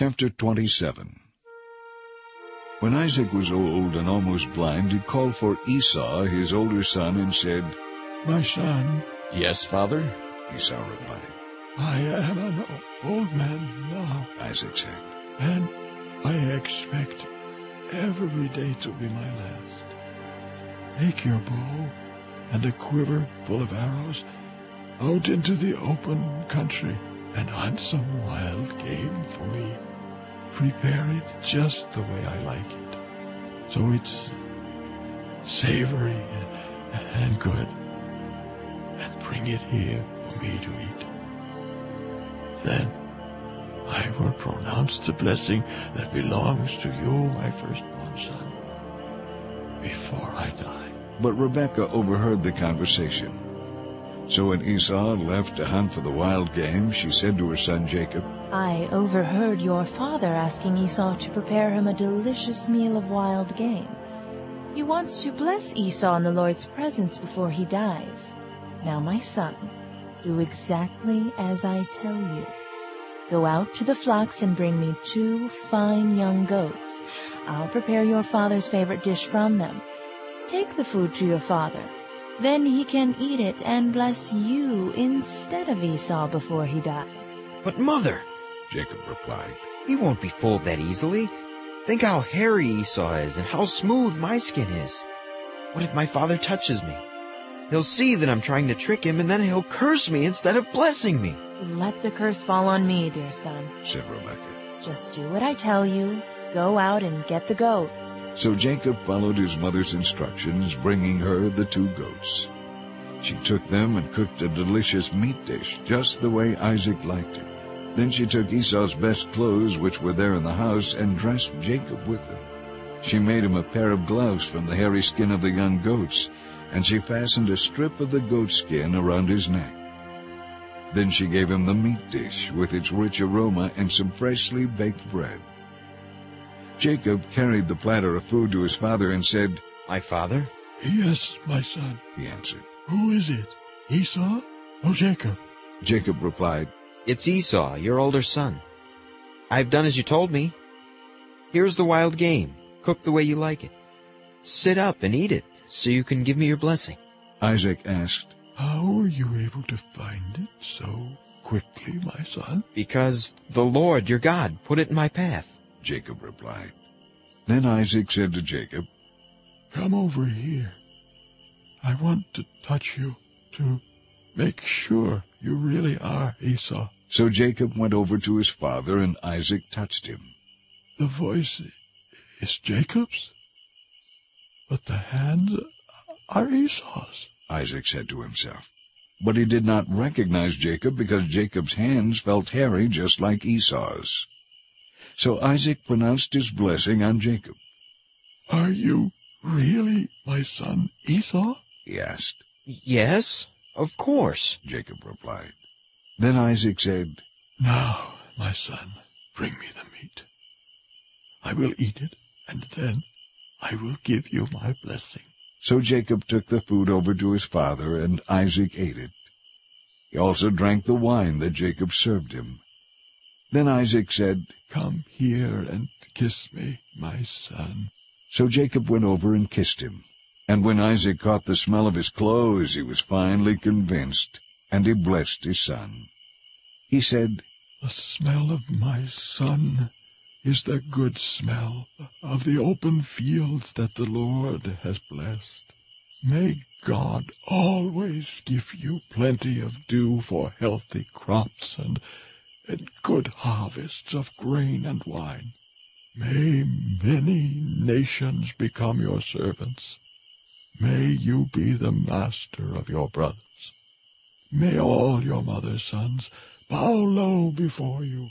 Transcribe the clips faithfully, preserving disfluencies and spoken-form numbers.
Chapter twenty-seven. When Isaac was old and almost blind, he called for Esau, his older son, and said, "My son." "Yes, father?" Esau replied. "I am an old man now, Isaac said. and I expect every day to be my last. Take your bow and a quiver full of arrows out into the open country and hunt some wild game for me. Prepare it just the way I like it, so it's savory and, and good, and bring it here for me to eat. Then I will pronounce the blessing that belongs to you, my firstborn son, before I die." But Rebekah overheard the conversation. So when Esau left to hunt for the wild game, she said to her son Jacob, "I overheard your father asking Esau to prepare him a delicious meal of wild game. He wants to bless Esau in the Lord's presence before he dies. Now, my son, do exactly as I tell you. Go out to the flocks and bring me two fine young goats. I'll prepare your father's favorite dish from them. Take the food to your father. Then he can eat it and bless you instead of Esau before he dies." "But, Mother," Jacob replied, "he won't be fooled that easily. Think how hairy Esau is and how smooth my skin is. What if my father touches me? He'll see that I'm trying to trick him, and then he'll curse me instead of blessing me." "Let the curse fall on me, dear son. said Rebekah. Just do what I tell you. Go out and get the goats." So Jacob followed his mother's instructions, bringing her the two goats. She took them and cooked a delicious meat dish, just the way Isaac liked it. Then she took Esau's best clothes, which were there in the house, and dressed Jacob with them. She made him a pair of gloves from the hairy skin of the young goats, and she fastened a strip of the goat skin around his neck. Then she gave him the meat dish with its rich aroma and some freshly baked bread. Jacob carried the platter of food to his father and said, "My father?" "Yes, my son." he answered. "Who is it, Esau or Jacob?" Jacob replied, "It's Esau, your older son. I've done as you told me. Here's the wild game, cooked the way you like it. Sit up and eat it, so you can give me your blessing." Isaac asked, "How were you able to find it so quickly, my son?" "Because the Lord, your God, put it in my path." Jacob replied. Then Isaac said to Jacob, "Come over here. I want to touch you to make sure you really are Esau." So Jacob went over to his father, and Isaac touched him. "The voice is Jacob's, but the hands are Esau's," Isaac said to himself. But he did not recognize Jacob, because Jacob's hands felt hairy just like Esau's. So Isaac pronounced his blessing on Jacob. "Are you really my son Esau?" he asked. "Yes, of course," Jacob replied. Then Isaac said, "Now, my son, bring me the meat. I will eat it, and then I will give you my blessing." So Jacob took the food over to his father, and Isaac ate it. He also drank the wine that Jacob served him. Then Isaac said, "Come here and kiss me, my son." So Jacob went over and kissed him. And when Isaac caught the smell of his clothes, he was finally convinced, and he blessed his son. He said, "The smell of my son is the good smell of the open fields that the Lord has blessed. May God always give you plenty of dew for healthy crops and and good harvests of grain and wine. May many nations become your servants. May you be the master of your brothers. May all your mother's sons bow low before you.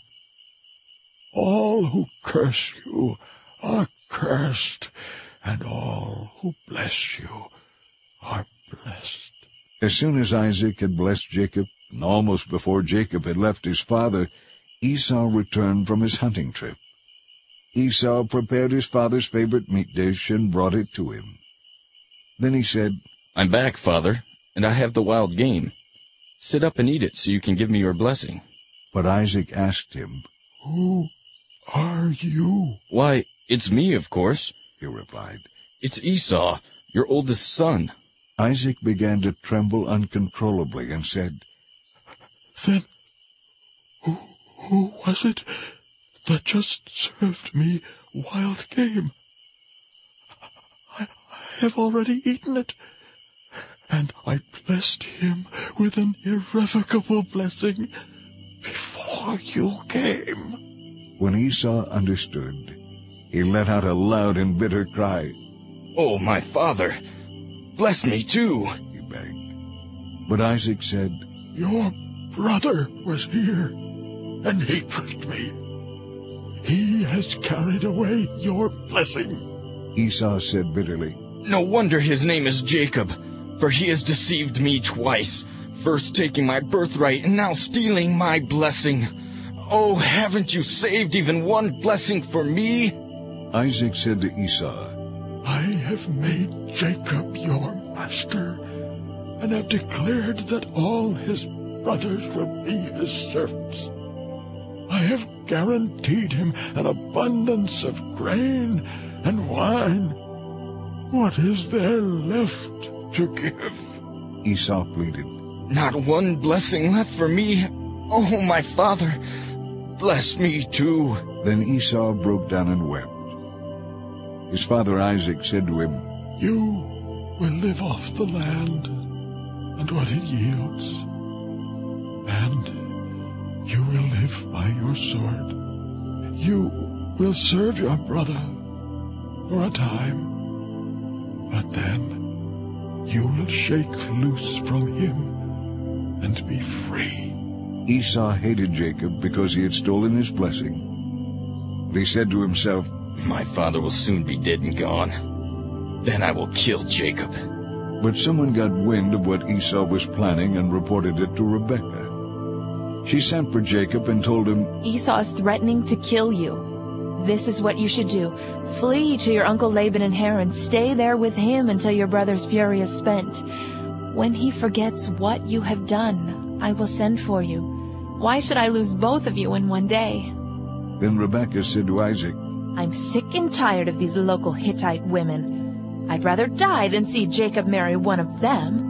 All who curse you are cursed, and all who bless you are blessed." As soon as Isaac had blessed Jacob, and almost before Jacob had left his father, Esau returned from his hunting trip. Esau prepared his father's favorite meat dish and brought it to him. Then he said, "I'm back, father, and I have the wild game. Sit up and eat it so you can give me your blessing." But Isaac asked him, "Who are you? Why, it's me, of course. He replied. It's Esau, your oldest son. Isaac began to tremble uncontrollably and said, Then who, who was it that just served me wild game? I, I have already eaten it, and I blessed him with an irrevocable blessing before you came. When Esau understood, he let out a loud and bitter cry. Oh, my father, bless me too, he begged. But Isaac said, Your brother was here, and he tricked me. He has carried away your blessing. Esau said bitterly, No wonder his name is Jacob, for he has deceived me twice, first taking my birthright and now stealing my blessing. Oh, haven't you saved even one blessing for me? Isaac said to Esau, I have made Jacob your master, and have declared that all his brothers will be his servants. I have guaranteed him an abundance of grain and wine. What is there left to give? Esau pleaded. Not one blessing left for me. Oh, my father, bless me too. Then Esau broke down and wept. His father Isaac said to him, You will live off the land and what it yields, and you will live by your sword. You will serve your brother for a time, but then you will shake loose from him and be free. Esau hated Jacob because he had stolen his blessing. But he said to himself, My father will soon be dead and gone. Then I will kill Jacob. But someone got wind of what Esau was planning and reported it to Rebekah. She sent for Jacob and told him, Esau is threatening to kill you. This is what you should do. Flee to your uncle Laban in Haran. Stay there with him until your brother's fury is spent. When he forgets what you have done, I will send for you. Why should I lose both of you in one day? Then Rebekah said to Isaac, I'm sick and tired of these local Hittite women. I'd rather die than see Jacob marry one of them.